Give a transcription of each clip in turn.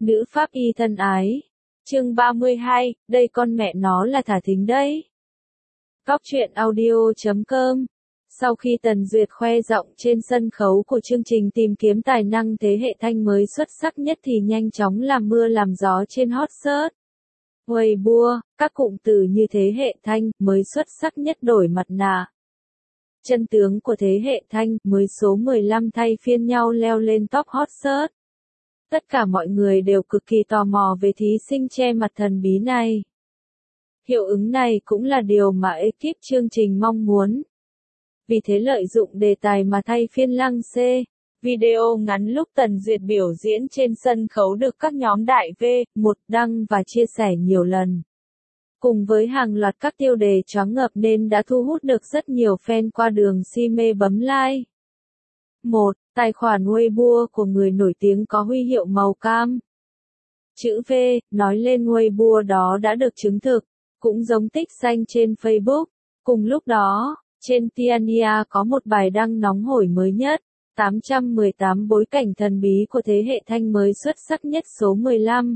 Nữ pháp y thân ái. Chương 32, đây con mẹ nó là thả thính đấy. Góc truyện audio.com. Sau khi Tần Duyệt khoe giọng trên sân khấu của chương trình tìm kiếm tài năng thế hệ thanh mới xuất sắc nhất thì nhanh chóng làm mưa làm gió trên hot search Weibo, các cụm từ như thế hệ thanh mới xuất sắc nhất đổi mặt nạ. Chân tướng của thế hệ thanh mới số 15 thay phiên nhau leo lên top hot search. Tất cả mọi người đều cực kỳ tò mò về thí sinh che mặt thần bí này. Hiệu ứng này cũng là điều mà ekip chương trình mong muốn. Vì thế lợi dụng đề tài mà thay phiên lăng xê, video ngắn lúc Tần Duyệt biểu diễn trên sân khấu được các nhóm đại V1 đăng và chia sẻ nhiều lần. Cùng với hàng loạt các tiêu đề choáng ngợp nên đã thu hút được rất nhiều fan qua đường si mê bấm like. 1. Tài khoản Weibo của người nổi tiếng có huy hiệu màu cam. Chữ V, nói lên Weibo đó đã được chứng thực, cũng giống tích xanh trên Facebook. Cùng lúc đó, trên Tiania có một bài đăng nóng hổi mới nhất, 818 bối cảnh thần bí của thế hệ thanh mới xuất sắc nhất số 15.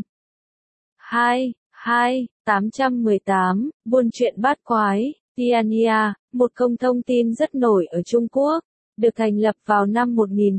818, buôn chuyện bát quái, Tiania, một công thông tin rất nổi ở Trung Quốc, được thành lập vào năm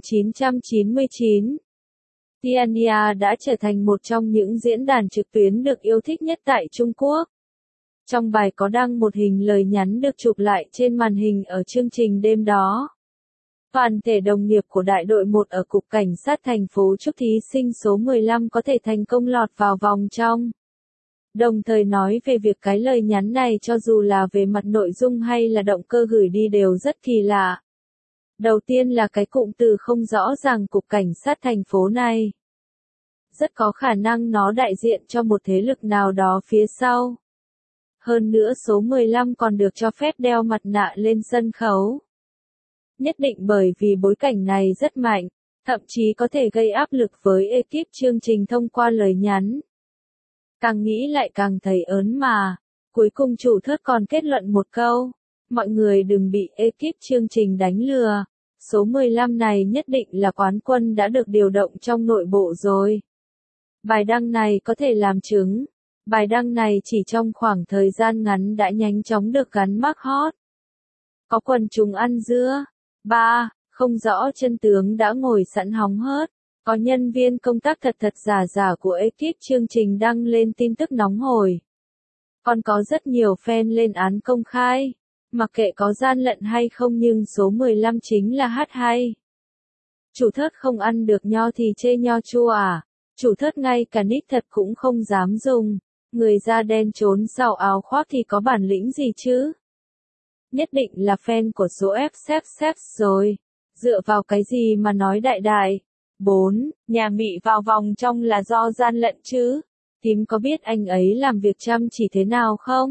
1999. Tiania đã trở thành một trong những diễn đàn trực tuyến được yêu thích nhất tại Trung Quốc. Trong bài có đăng một hình lời nhắn được chụp lại trên màn hình ở chương trình đêm đó. Toàn thể đồng nghiệp của đại đội 1 ở Cục Cảnh sát thành phố chúc thí sinh số 15 có thể thành công lọt vào vòng trong. Đồng thời nói về việc cái lời nhắn này cho dù là về mặt nội dung hay là động cơ gửi đi đều rất kỳ lạ. Đầu tiên là cái cụm từ không rõ ràng Cục Cảnh sát thành phố này. Rất có khả năng nó đại diện cho một thế lực nào đó phía sau. Hơn nữa số 15 còn được cho phép đeo mặt nạ lên sân khấu. Nhất định bởi vì bối cảnh này rất mạnh, thậm chí có thể gây áp lực với ekip chương trình thông qua lời nhắn. Càng nghĩ lại càng thấy ớn mà. Cuối cùng chủ thớt còn kết luận một câu. Mọi người đừng bị ekip chương trình đánh lừa. Số 15 này nhất định là quán quân đã được điều động trong nội bộ rồi. Bài đăng này có thể làm chứng. Bài đăng này chỉ trong khoảng thời gian ngắn đã nhanh chóng được gắn mác hot. Có quần chúng ăn dưa. 3. Không rõ chân tướng đã ngồi sẵn hóng hớt. Có nhân viên công tác thật giả của ekip chương trình đăng lên tin tức nóng hổi. Còn có rất nhiều fan lên án công khai. Mặc kệ có gian lận hay không nhưng số 15 chính là hát hay. Chủ thớt không ăn được nho thì chê nho chua à? Chủ thớt ngay cả nick thật cũng không dám dùng. Người da đen trốn sau áo khoác thì có bản lĩnh gì chứ? Nhất định là fan của số FXX rồi. Dựa vào cái gì mà nói đại đại? 4. Nhà Mị vào vòng trong là do gian lận chứ? Tím có biết anh ấy làm việc chăm chỉ thế nào không?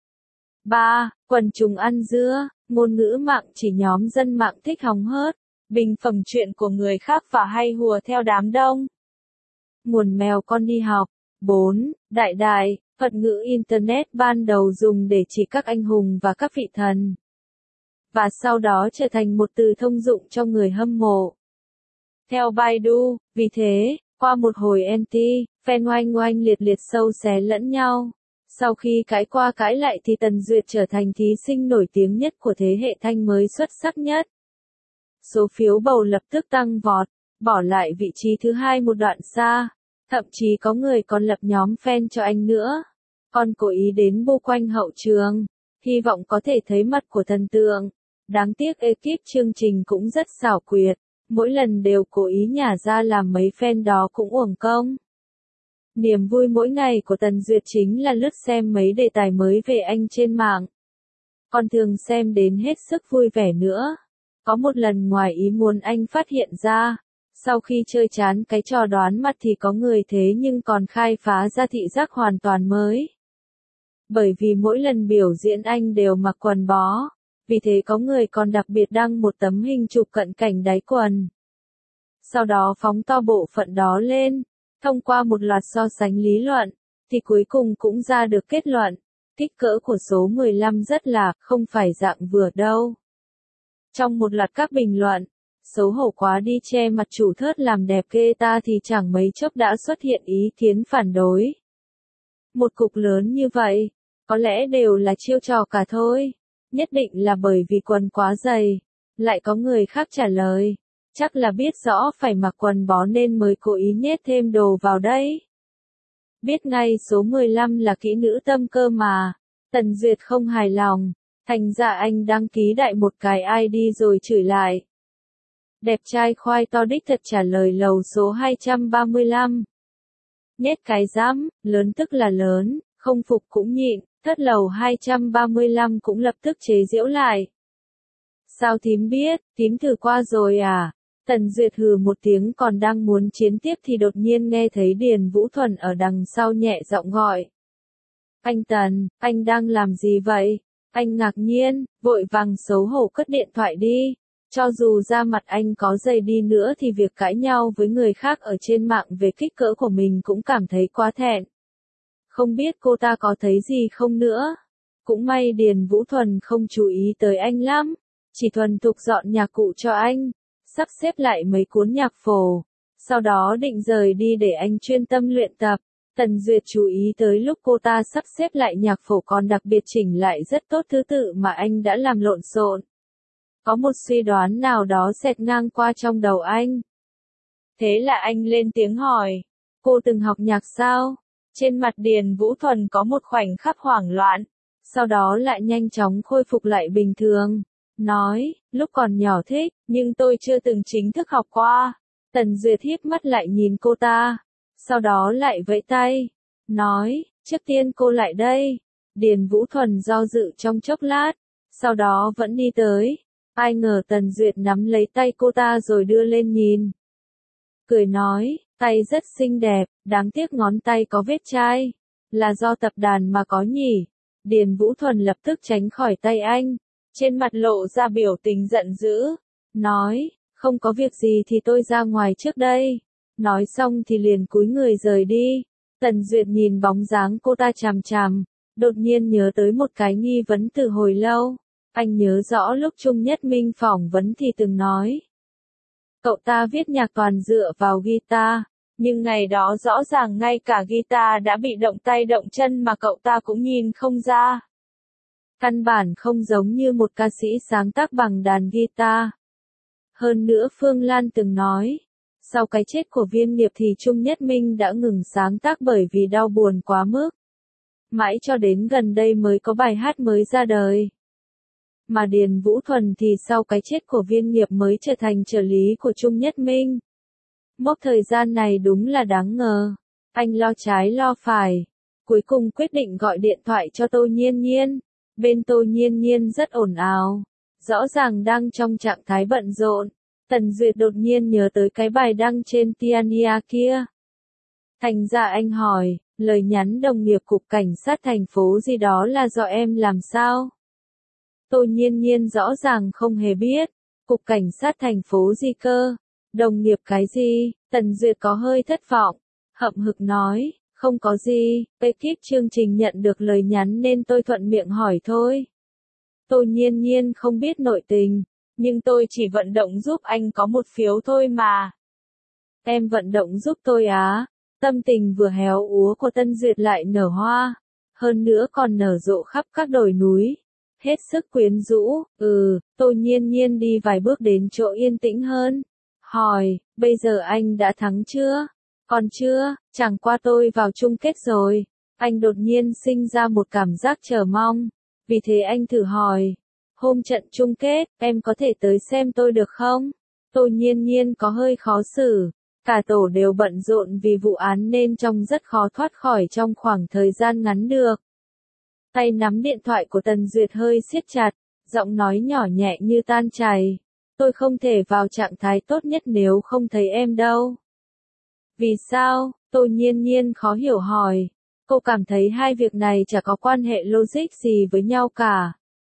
3. Quần chúng ăn dưa, ngôn ngữ mạng chỉ nhóm dân mạng thích hóng hớt, bình phẩm chuyện của người khác và hay hùa theo đám đông. Nguồn mèo con đi học. 4. Đại đại, thuật ngữ Internet ban đầu dùng để chỉ các anh hùng và các vị thần. Và sau đó trở thành một từ thông dụng cho người hâm mộ. Theo Baidu, vì thế, qua một hồi anti, fan oanh liệt sâu xé lẫn nhau. Sau khi cãi qua cãi lại thì Tần Duyệt trở thành thí sinh nổi tiếng nhất của thế hệ thanh mới xuất sắc nhất. Số phiếu bầu lập tức tăng vọt, bỏ lại vị trí thứ 2 một đoạn xa. Thậm chí có người còn lập nhóm fan cho anh nữa. Còn cố ý đến bu quanh hậu trường, hy vọng có thể thấy mặt của thần tượng. Đáng tiếc ekip chương trình cũng rất xảo quyệt, mỗi lần đều cố ý nhả ra làm mấy fan đó cũng uổng công. Niềm vui mỗi ngày của Tần Duyệt chính là lướt xem mấy đề tài mới về anh trên mạng. Còn thường xem đến hết sức vui vẻ nữa. Có một lần ngoài ý muốn anh phát hiện ra. Sau khi chơi chán cái trò đoán mặt thì có người thế nhưng còn khai phá ra thị giác hoàn toàn mới. Bởi vì mỗi lần biểu diễn anh đều mặc quần bó, vì thế có người còn đặc biệt đăng một tấm hình chụp cận cảnh đáy quần. Sau đó phóng to bộ phận đó lên, thông qua một loạt so sánh lý luận, thì cuối cùng cũng ra được kết luận, kích cỡ của số 15 rất là, không phải dạng vừa đâu. Trong một loạt các bình luận, xấu hổ quá đi, che mặt chủ thớt làm đẹp ghê ta, thì chẳng mấy chốc đã xuất hiện ý kiến phản đối. Một cục lớn như vậy, có lẽ đều là chiêu trò cả thôi. Nhất định là bởi vì quần quá dày. Lại có người khác trả lời, chắc là biết rõ phải mặc quần bó nên mới cố ý nhét thêm đồ vào đấy. Biết ngay số 15 là kỹ nữ tâm cơ mà. Tần Duyệt không hài lòng, thành ra anh đăng ký đại một cái ID rồi chửi lại. Đẹp trai khoai to đích thật trả lời lầu số 235. Nhét cái dám, lớn tức là lớn, không phục cũng nhịn, thất lầu 235 cũng lập tức chế giễu lại. Sao thím biết, thím thử qua rồi à? Tần Duyệt hừ một tiếng, còn đang muốn chiến tiếp thì đột nhiên nghe thấy Điền Vũ Thuần ở đằng sau nhẹ giọng gọi. Anh Tần, anh đang làm gì vậy? Anh ngạc nhiên, vội vàng xấu hổ cất điện thoại đi. Cho dù da mặt anh có dày đi nữa thì việc cãi nhau với người khác ở trên mạng về kích cỡ của mình cũng cảm thấy quá thẹn. Không biết cô ta có thấy gì không nữa. Cũng may Điền Vũ Thuần không chú ý tới anh lắm. Chỉ thuần thục dọn nhạc cụ cho anh, sắp xếp lại mấy cuốn nhạc phổ. Sau đó định rời đi để anh chuyên tâm luyện tập. Tần Duyệt chú ý tới lúc cô ta sắp xếp lại nhạc phổ còn đặc biệt chỉnh lại rất tốt thứ tự mà anh đã làm lộn xộn. Có một suy đoán nào đó xẹt ngang qua trong đầu anh. Thế là anh lên tiếng hỏi, cô từng học nhạc sao? Trên mặt Điền Vũ Thuần có một khoảnh khắc hoảng loạn, sau đó lại nhanh chóng khôi phục lại bình thường. Nói, lúc còn nhỏ thích, nhưng tôi chưa từng chính thức học qua. Tần Duyệt híp mắt lại nhìn cô ta, sau đó lại vẫy tay, nói, trước tiên cô lại đây. Điền Vũ Thuần do dự trong chốc lát, sau đó vẫn đi tới. Ai ngờ Tần Duyệt nắm lấy tay cô ta rồi đưa lên nhìn. Cười nói, tay rất xinh đẹp, đáng tiếc ngón tay có vết chai. Là do tập đàn mà có nhỉ? Điền Vũ Thuần lập tức tránh khỏi tay anh. Trên mặt lộ ra biểu tình giận dữ. Nói, không có việc gì thì tôi ra ngoài trước đây. Nói xong thì liền cúi người rời đi. Tần Duyệt nhìn bóng dáng cô ta chằm chằm. Đột nhiên nhớ tới một cái nghi vấn từ hồi lâu. Anh nhớ rõ lúc Trung Nhất Minh phỏng vấn thì từng nói. Cậu ta viết nhạc toàn dựa vào guitar. Nhưng ngày đó rõ ràng ngay cả guitar đã bị động tay động chân mà cậu ta cũng nhìn không ra. Căn bản không giống như một ca sĩ sáng tác bằng đàn guitar. Hơn nữa Phương Lan từng nói, sau cái chết của Viên Nghiệp thì Trung Nhất Minh đã ngừng sáng tác bởi vì đau buồn quá mức. Mãi cho đến gần đây mới có bài hát mới ra đời. Mà Điền Vũ Thuần thì sau cái chết của Viên Nghiệp mới trở thành trợ lý của Trung Nhất Minh. Mốc thời gian này đúng là đáng ngờ. Anh lo trái lo phải. Cuối cùng quyết định gọi điện thoại cho Tô Nhiên Nhiên. Bên Tô Nhiên Nhiên rất ồn ào. Rõ ràng đang trong trạng thái bận rộn. Tần Duyệt đột nhiên nhớ tới cái bài đăng trên Tiania kia. Thành ra anh hỏi, lời nhắn đồng nghiệp cục cảnh sát thành phố gì đó là do em làm sao? Tô Nhiên Nhiên rõ ràng không hề biết. Cục cảnh sát thành phố gì cơ? Đồng nghiệp cái gì? Tần Duyệt có hơi thất vọng. Hậm hực nói, không có gì, ekip chương trình nhận được lời nhắn nên tôi thuận miệng hỏi thôi. Tô Nhiên Nhiên không biết nội tình, nhưng tôi chỉ vận động giúp anh có một phiếu thôi mà. Em vận động giúp tôi á? Tâm tình vừa héo úa của Tân Duyệt lại nở hoa, hơn nữa còn nở rộ khắp các đồi núi. Hết sức quyến rũ, Tô Nhiên Nhiên đi vài bước đến chỗ yên tĩnh hơn. Hỏi, bây giờ anh đã thắng chưa? Còn chưa, chẳng qua tôi vào chung kết rồi. Anh đột nhiên sinh ra một cảm giác chờ mong. Vì thế anh thử hỏi, hôm trận chung kết, em có thể tới xem tôi được không? Tô Nhiên Nhiên có hơi khó xử. Cả tổ đều bận rộn vì vụ án nên trông rất khó thoát khỏi trong khoảng thời gian ngắn được. Tay nắm điện thoại của Tần Duyệt hơi siết chặt, giọng nói nhỏ nhẹ như tan chảy. Tôi không thể vào trạng thái tốt nhất nếu không thấy em đâu. Vì sao? Tô Nhiên Nhiên khó hiểu hỏi. Cô cảm thấy hai việc này chả có quan hệ logic gì với nhau cả.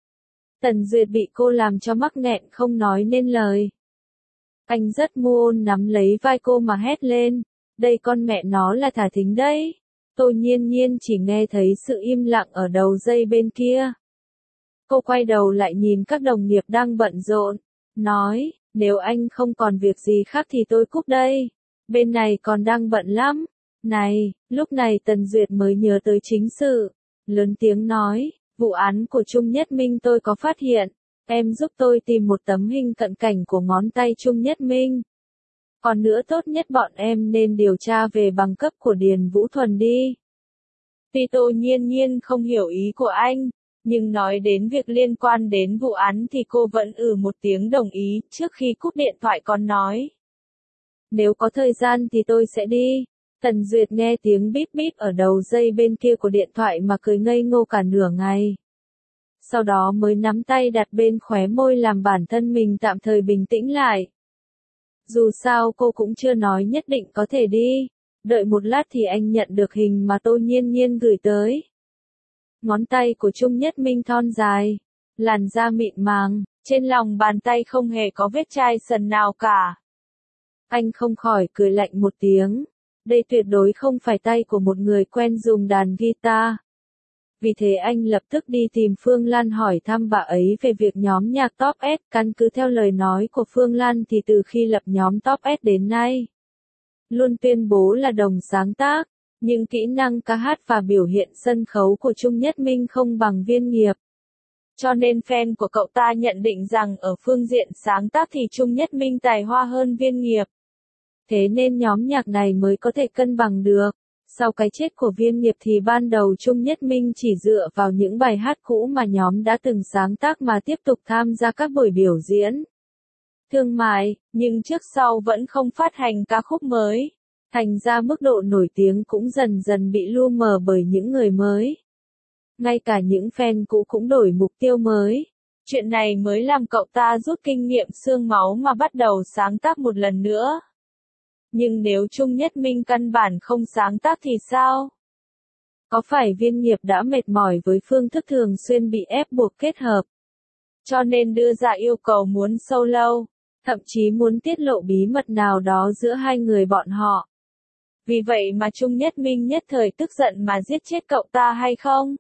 Tần Duyệt bị cô làm cho mắc nghẹn không nói nên lời. Anh rất ngu ôn nắm lấy vai cô mà hét lên. Đây con mẹ nó là thả thính đấy. Tô Nhiên Nhiên chỉ nghe thấy sự im lặng ở đầu dây bên kia. Cô quay đầu lại nhìn các đồng nghiệp đang bận rộn. Nói, Nếu anh không còn việc gì khác thì tôi cúp đây. Bên này còn đang bận lắm. Này, lúc này Tần Duyệt mới nhớ tới chính sự. Lớn tiếng nói, vụ án của Trung Nhất Minh tôi có phát hiện. Em giúp tôi tìm một tấm hình cận cảnh của ngón tay Trung Nhất Minh. Còn nữa tốt nhất bọn em nên điều tra về bằng cấp của Điền Vũ Thuần đi. Tuy Tô Nhiên Nhiên không hiểu ý của anh, nhưng nói đến việc liên quan đến vụ án thì cô vẫn một tiếng đồng ý, trước khi cúp điện thoại còn nói. Nếu có thời gian thì tôi sẽ đi. Tần Duyệt nghe tiếng bíp bíp ở đầu dây bên kia của điện thoại mà cười ngây ngô cả nửa ngày. Sau đó mới nắm tay đặt bên khóe môi làm bản thân mình tạm thời bình tĩnh lại. Dù sao cô cũng chưa nói nhất định có thể đi. Đợi một lát thì anh nhận được hình mà Tô Nhiên Nhiên gửi tới. Ngón tay của Trung Nhất Minh thon dài, làn da mịn màng, trên lòng bàn tay không hề có vết chai sần nào cả. Anh không khỏi cười lạnh một tiếng. Đây tuyệt đối không phải tay của một người quen dùng đàn guitar. Vì thế anh lập tức đi tìm Phương Lan hỏi thăm bà ấy về việc nhóm nhạc Top S. Căn cứ theo lời nói của Phương Lan thì từ khi lập nhóm Top S đến nay, luôn tuyên bố là đồng sáng tác, nhưng kỹ năng ca hát và biểu hiện sân khấu của Trung Nhất Minh không bằng Viên Nghiệp. Cho nên fan của cậu ta nhận định rằng ở phương diện sáng tác thì Trung Nhất Minh tài hoa hơn Viên Nghiệp. Thế nên nhóm nhạc này mới có thể cân bằng được. Sau cái chết của Viên Nghiệp thì ban đầu Trung Nhất Minh chỉ dựa vào những bài hát cũ mà nhóm đã từng sáng tác mà tiếp tục tham gia các buổi biểu diễn thương mại, nhưng trước sau vẫn không phát hành ca khúc mới. Thành ra mức độ nổi tiếng cũng dần dần bị lu mờ bởi những người mới. Ngay cả những fan cũ cũng đổi mục tiêu mới. Chuyện này mới làm cậu ta rút kinh nghiệm xương máu mà bắt đầu sáng tác một lần nữa. Nhưng nếu Trung Nhất Minh căn bản không sáng tác thì sao? Có phải Viên Nghiệp đã mệt mỏi với phương thức thường xuyên bị ép buộc kết hợp, cho nên đưa ra yêu cầu muốn solo, thậm chí muốn tiết lộ bí mật nào đó giữa hai người bọn họ? Vì vậy mà Trung Nhất Minh nhất thời tức giận mà giết chết cậu ta hay không?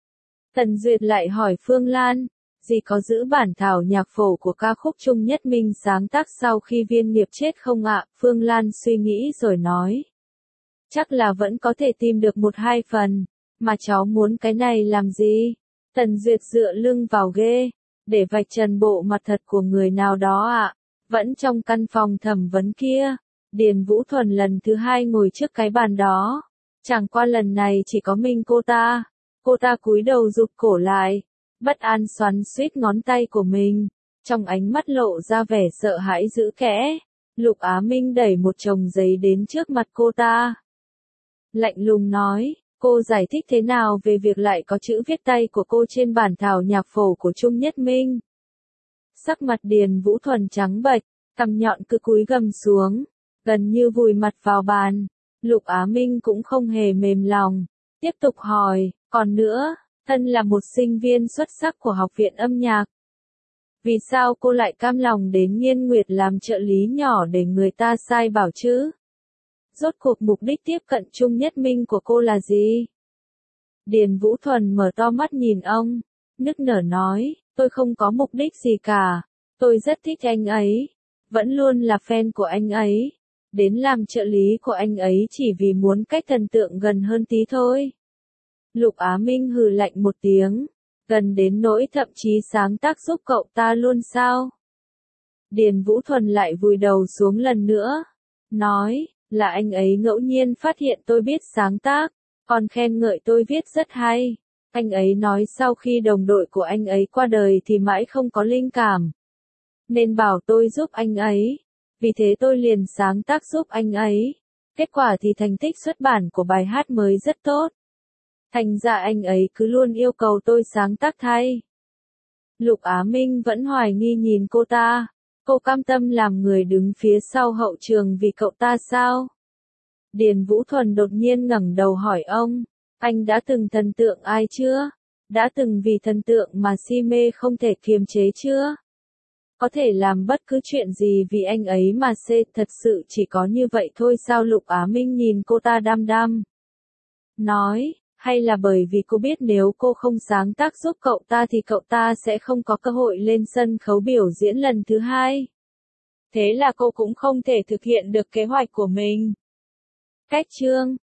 Tần Duyệt lại hỏi Phương Lan, dì có giữ bản thảo nhạc phổ của ca khúc Trung Nhất Minh sáng tác sau khi Viên Nghiệp chết không ạ? Phương Lan suy nghĩ rồi nói. Chắc là vẫn có thể tìm được một hai phần, mà cháu muốn cái này làm gì? Tần Duyệt dựa lưng vào ghế, để vạch trần bộ mặt thật của người nào đó ạ. Vẫn trong căn phòng thẩm vấn kia, Điền Vũ Thuần lần thứ hai ngồi trước cái bàn đó. Chẳng qua lần này chỉ có mình cô ta. Cô ta cúi đầu rụt cổ lại, bất an xoắn xuýt ngón tay của mình, trong ánh mắt lộ ra vẻ sợ hãi dữ kẽ. Lục Á Minh đẩy một chồng giấy đến trước mặt cô ta. Lạnh lùng nói, cô giải thích thế nào về việc lại có chữ viết tay của cô trên bản thảo nhạc phổ của Trung Nhất Minh? Sắc mặt Điền Vũ Thuần trắng bệch, cằm nhọn cứ cúi gầm xuống, gần như vùi mặt vào bàn. Lục Á Minh cũng không hề mềm lòng, tiếp tục hỏi, còn nữa, thân là một sinh viên xuất sắc của học viện âm nhạc. Vì sao cô lại cam lòng đến Nghiên Nguyệt làm trợ lý nhỏ để người ta sai bảo chứ? Rốt cuộc mục đích tiếp cận Trung Nhất Minh của cô là gì? Điền Vũ Thuần mở to mắt nhìn ông, nức nở nói, tôi không có mục đích gì cả, tôi rất thích anh ấy, vẫn luôn là fan của anh ấy, đến làm trợ lý của anh ấy chỉ vì muốn cách thần tượng gần hơn tí thôi. Lục Á Minh hừ lạnh một tiếng, gần đến nỗi thậm chí sáng tác giúp cậu ta luôn sao? Điền Vũ Thuần lại vùi đầu xuống lần nữa, nói, là anh ấy ngẫu nhiên phát hiện tôi biết sáng tác, còn khen ngợi tôi viết rất hay. Anh ấy nói sau khi đồng đội của anh ấy qua đời thì mãi không có linh cảm, nên bảo tôi giúp anh ấy, vì thế tôi liền sáng tác giúp anh ấy. Kết quả thì thành tích xuất bản của bài hát mới rất tốt. Thành ra anh ấy cứ luôn yêu cầu tôi sáng tác thay. Lục Á Minh vẫn hoài nghi nhìn cô ta. Cô cam tâm làm người đứng phía sau hậu trường vì cậu ta sao? Điền Vũ Thuần đột nhiên ngẩng đầu hỏi ông, anh đã từng thần tượng ai chưa? Đã từng vì thần tượng mà si mê không thể kiềm chế chưa? Có thể làm bất cứ chuyện gì vì anh ấy mà thật sự chỉ có như vậy thôi sao? Lục Á Minh nhìn cô ta đăm đăm, nói, hay là bởi vì cô biết nếu cô không sáng tác giúp cậu ta thì cậu ta sẽ không có cơ hội lên sân khấu biểu diễn lần thứ hai? Thế là cô cũng không thể thực hiện được kế hoạch của mình. Cách chương